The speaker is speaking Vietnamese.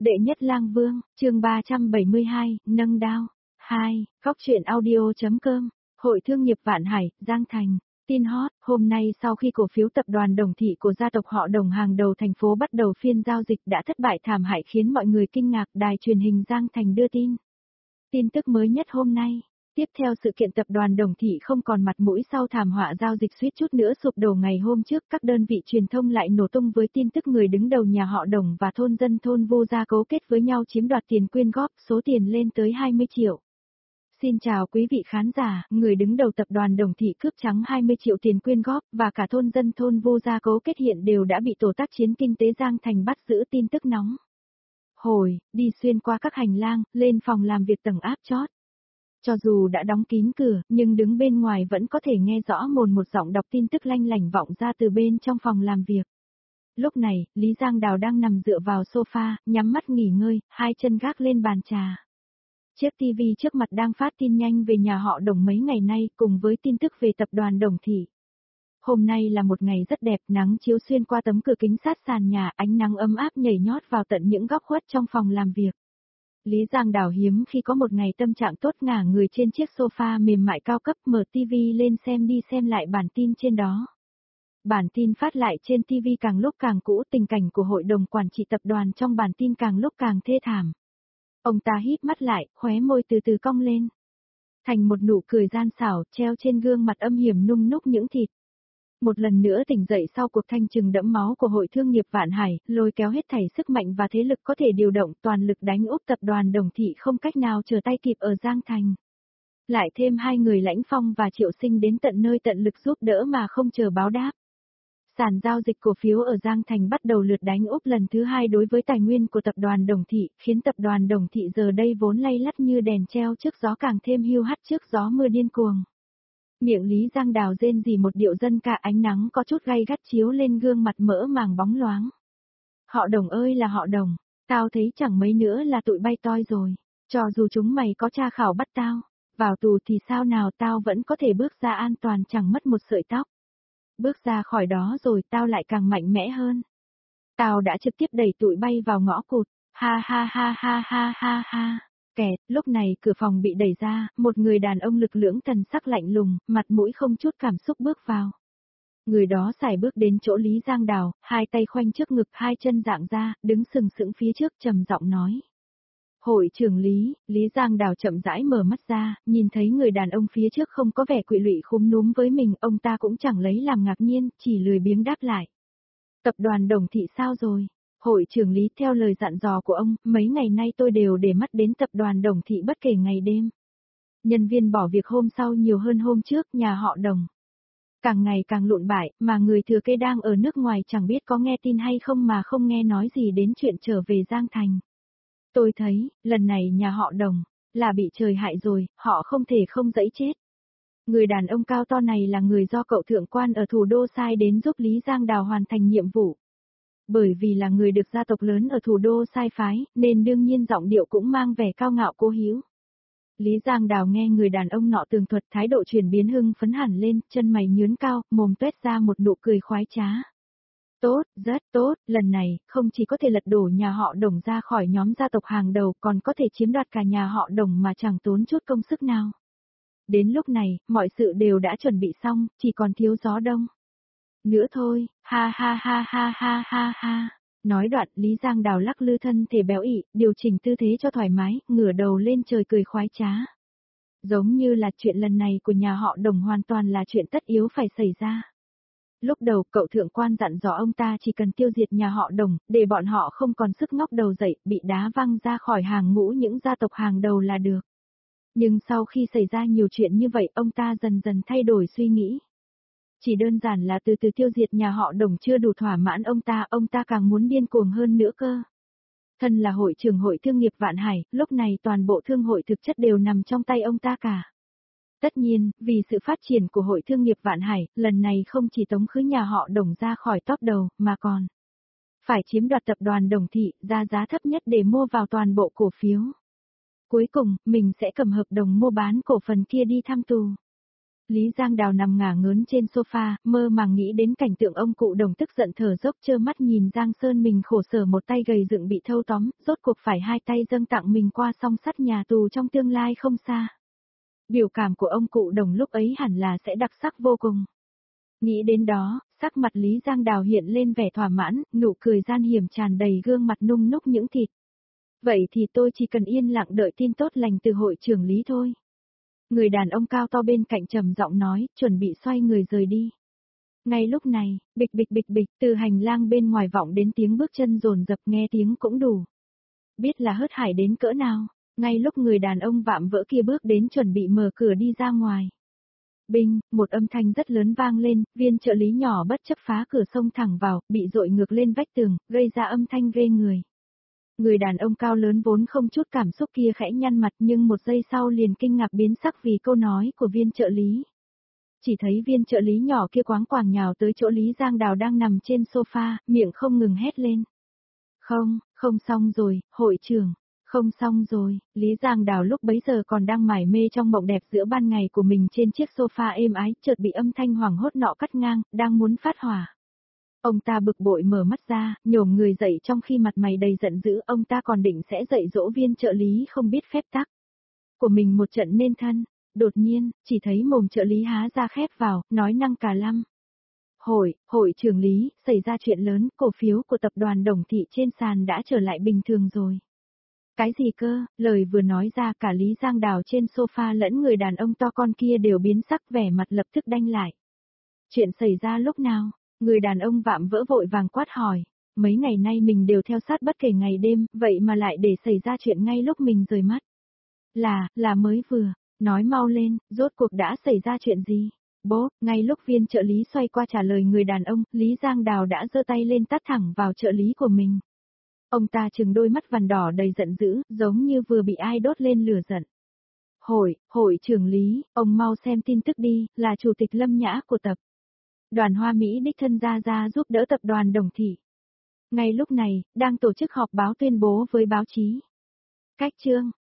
Đệ nhất lang vương, chương 372, nâng đao. 2, góc truyện audio.com, Hội Thương nghiệp Vạn Hải, Giang Thành. Tin hot, hôm nay sau khi cổ phiếu tập đoàn Đồng Thị của gia tộc họ Đồng hàng đầu thành phố bắt đầu phiên giao dịch đã thất bại thảm hại khiến mọi người kinh ngạc, đài truyền hình Giang Thành đưa tin. Tin tức mới nhất hôm nay. Tiếp theo sự kiện tập đoàn Đồng Thị không còn mặt mũi sau thảm họa giao dịch suýt chút nữa sụp đổ ngày hôm trước, các đơn vị truyền thông lại nổ tung với tin tức người đứng đầu nhà họ Đồng và thôn dân thôn Vu Gia cấu kết với nhau chiếm đoạt tiền quyên góp, số tiền lên tới 20 triệu. Xin chào quý vị khán giả, người đứng đầu tập đoàn Đồng Thị cướp trắng 20 triệu tiền quyên góp và cả thôn dân thôn Vu Gia cấu kết hiện đều đã bị tổ tác chiến kinh tế Giang Thành bắt giữ. Tin tức nóng hồi, đi xuyên qua các hành lang, lên phòng làm việc tầng áp chót. Cho dù đã đóng kín cửa, nhưng đứng bên ngoài vẫn có thể nghe rõ một giọng đọc tin tức lanh lảnh vọng ra từ bên trong phòng làm việc. Lúc này, Lý Giang Đào đang nằm dựa vào sofa, nhắm mắt nghỉ ngơi, hai chân gác lên bàn trà. Chiếc TV trước mặt đang phát tin nhanh về nhà họ Đồng mấy ngày nay cùng với tin tức về tập đoàn Đồng Thị. Hôm nay là một ngày rất đẹp, nắng chiếu xuyên qua tấm cửa kính sát sàn nhà, ánh nắng ấm áp nhảy nhót vào tận những góc khuất trong phòng làm việc. Lý Giang Đào hiếm khi có một ngày tâm trạng tốt ngả người trên chiếc sofa mềm mại cao cấp, mở TV lên xem đi xem lại bản tin trên đó. Bản tin phát lại trên TV càng lúc càng cũ, tình cảnh của hội đồng quản trị tập đoàn trong bản tin càng lúc càng thê thảm. Ông ta híp mắt lại, khóe môi từ từ cong lên. Thành một nụ cười gian xảo, treo trên gương mặt âm hiểm nung núc những thịt. Một lần nữa tỉnh dậy sau cuộc thanh trừng đẫm máu của Hội Thương nghiệp Vạn Hải, lôi kéo hết thảy sức mạnh và thế lực có thể điều động, toàn lực đánh úp tập đoàn Đồng Thị không cách nào trở tay kịp ở Giang Thành. Lại thêm hai người Lãnh Phong và Triệu Sinh đến tận nơi tận lực giúp đỡ mà không chờ báo đáp. Sàn giao dịch cổ phiếu ở Giang Thành bắt đầu lượt đánh úp lần thứ hai đối với tài nguyên của tập đoàn Đồng Thị, khiến tập đoàn Đồng Thị giờ đây vốn lay lắt như đèn treo trước gió càng thêm hiu hắt trước gió mưa điên cuồng. Miệng Lý Giang Đào rên rỉ một điệu dân ca, ánh nắng có chút gay gắt chiếu lên gương mặt mỡ màng bóng loáng. Họ Đồng ơi là họ Đồng, tao thấy chẳng mấy nữa là tụi bay toi rồi, cho dù chúng mày có tra khảo bắt tao, vào tù thì sao nào, tao vẫn có thể bước ra an toàn chẳng mất một sợi tóc. Bước ra khỏi đó rồi tao lại càng mạnh mẽ hơn. Tao đã trực tiếp đẩy tụi bay vào ngõ cụt, ha ha ha ha ha ha ha. Kẹt, lúc này cửa phòng bị đẩy ra, một người đàn ông lực lưỡng thần sắc lạnh lùng, mặt mũi không chút cảm xúc bước vào. Người đó sải bước đến chỗ Lý Giang Đào, hai tay khoanh trước ngực, hai chân dạng ra, đứng sừng sững phía trước trầm giọng nói. Hội trưởng Lý, Lý Giang Đào chậm rãi mở mắt ra, nhìn thấy người đàn ông phía trước không có vẻ quỵ lụy khúm núm với mình, ông ta cũng chẳng lấy làm ngạc nhiên, chỉ lười biếng đáp lại. Tập đoàn Đồng Thị sao rồi? Hội trưởng Lý, theo lời dặn dò của ông, mấy ngày nay tôi đều để mắt đến tập đoàn Đồng Thị bất kể ngày đêm. Nhân viên bỏ việc hôm sau nhiều hơn hôm trước, nhà họ Đồng càng ngày càng lụn bại, mà người thừa kế đang ở nước ngoài chẳng biết có nghe tin hay không mà không nghe nói gì đến chuyện trở về Giang Thành. Tôi thấy, lần này nhà họ Đồng là bị trời hại rồi, họ không thể không dẫy chết. Người đàn ông cao to này là người do cậu thượng quan ở thủ đô sai đến giúp Lý Giang Đào hoàn thành nhiệm vụ. Bởi vì là người được gia tộc lớn ở thủ đô sai phái, nên đương nhiên giọng điệu cũng mang vẻ cao ngạo cố hữu. Lý Giang Đào nghe người đàn ông nọ tường thuật, thái độ chuyển biến hưng phấn hẳn lên, chân mày nhướng cao, mồm tuét ra một nụ cười khoái trá. Tốt, rất tốt, lần này, không chỉ có thể lật đổ nhà họ Đồng ra khỏi nhóm gia tộc hàng đầu, còn có thể chiếm đoạt cả nhà họ Đồng mà chẳng tốn chút công sức nào. Đến lúc này, mọi sự đều đã chuẩn bị xong, chỉ còn thiếu gió đông nữa thôi, ha ha ha ha ha ha ha. Nói đoạn, Lý Giang Đào lắc lư thân thể béo ị, điều chỉnh tư thế cho thoải mái, ngửa đầu lên trời cười khoái trá. Giống như là chuyện lần này của nhà họ Đồng hoàn toàn là chuyện tất yếu phải xảy ra. Lúc đầu, cậu thượng quan dặn dò ông ta chỉ cần tiêu diệt nhà họ Đồng, để bọn họ không còn sức ngóc đầu dậy, bị đá văng ra khỏi hàng ngũ những gia tộc hàng đầu là được. Nhưng sau khi xảy ra nhiều chuyện như vậy, ông ta dần dần thay đổi suy nghĩ. Chỉ đơn giản là từ từ tiêu diệt nhà họ Đồng chưa đủ thỏa mãn ông ta càng muốn điên cuồng hơn nữa cơ. Thân là hội trưởng Hội Thương nghiệp Vạn Hải, lúc này toàn bộ thương hội thực chất đều nằm trong tay ông ta cả. Tất nhiên, vì sự phát triển của Hội Thương nghiệp Vạn Hải, lần này không chỉ tống khứ nhà họ Đồng ra khỏi top đầu, mà còn phải chiếm đoạt tập đoàn Đồng Thị, ra giá thấp nhất để mua vào toàn bộ cổ phiếu. Cuối cùng, mình sẽ cầm hợp đồng mua bán cổ phần kia đi thăm tù. Lý Giang Đào nằm ngả ngớn trên sofa, mơ màng nghĩ đến cảnh tượng ông cụ Đồng tức giận thở dốc trơ mắt nhìn Giang Sơn mình khổ sở một tay gầy dựng bị thâu tóm, rốt cuộc phải hai tay dâng tặng mình qua song sắt nhà tù trong tương lai không xa. Biểu cảm của ông cụ Đồng lúc ấy hẳn là sẽ đặc sắc vô cùng. Nghĩ đến đó, sắc mặt Lý Giang Đào hiện lên vẻ thỏa mãn, nụ cười gian hiểm tràn đầy gương mặt nung núc những thịt. Vậy thì tôi chỉ cần yên lặng đợi tin tốt lành từ hội trưởng Lý thôi. Người đàn ông cao to bên cạnh trầm giọng nói, chuẩn bị xoay người rời đi. Ngay lúc này, bịch bịch bịch bịch, từ hành lang bên ngoài vọng đến tiếng bước chân dồn dập, nghe tiếng cũng đủ. Biết là hớt hải đến cỡ nào, ngay lúc người đàn ông vạm vỡ kia bước đến chuẩn bị mở cửa đi ra ngoài. Binh, một âm thanh rất lớn vang lên, viên trợ lý nhỏ bất chấp phá cửa xông thẳng vào, bị dội ngược lên vách tường, gây ra âm thanh ghê người. Người đàn ông cao lớn vốn không chút cảm xúc kia khẽ nhăn mặt nhưng một giây sau liền kinh ngạc biến sắc vì câu nói của viên trợ lý. Chỉ thấy viên trợ lý nhỏ kia quáng quàng nhào tới chỗ Lý Giang Đào đang nằm trên sofa, miệng không ngừng hét lên. Không xong rồi, hội trưởng. Không xong rồi, Lý Giang Đào lúc bấy giờ còn đang mải mê trong mộng đẹp giữa ban ngày của mình trên chiếc sofa êm ái, chợt bị âm thanh hoảng hốt nọ cắt ngang, đang muốn phát hỏa. Ông ta bực bội mở mắt ra, nhổm người dậy trong khi mặt mày đầy giận dữ, ông ta còn định sẽ dạy dỗ viên trợ lý không biết phép tắc của mình một trận nên thân. Đột nhiên, chỉ thấy mồm trợ lý há ra khép vào, nói năng cả lăm. Hội trưởng Lý, xảy ra chuyện lớn, cổ phiếu của tập đoàn Đồng Thị trên sàn đã trở lại bình thường rồi. Cái gì cơ, lời vừa nói ra cả Lý Giang Đào trên sofa lẫn người đàn ông to con kia đều biến sắc, vẻ mặt lập tức đanh lại. Chuyện xảy ra lúc nào? Người đàn ông vạm vỡ vội vàng quát hỏi. Mấy ngày nay mình đều theo sát bất kể ngày đêm, vậy mà lại để xảy ra chuyện ngay lúc mình rời mắt. Là mới vừa, nói mau lên, rốt cuộc đã xảy ra chuyện gì? Bố, ngay lúc viên trợ lý xoay qua trả lời người đàn ông, Lý Giang Đào đã giơ tay lên tát thẳng vào trợ lý của mình. Ông ta trừng đôi mắt vằn đỏ đầy giận dữ, giống như vừa bị ai đốt lên lửa giận. Hội trưởng Lý, ông mau xem tin tức đi, là chủ tịch Lâm Nhã của tập đoàn Hoa Mỹ đích thân ra giúp đỡ tập đoàn Đồng Thị. Ngay lúc này, đang tổ chức họp báo tuyên bố với báo chí. Cách chương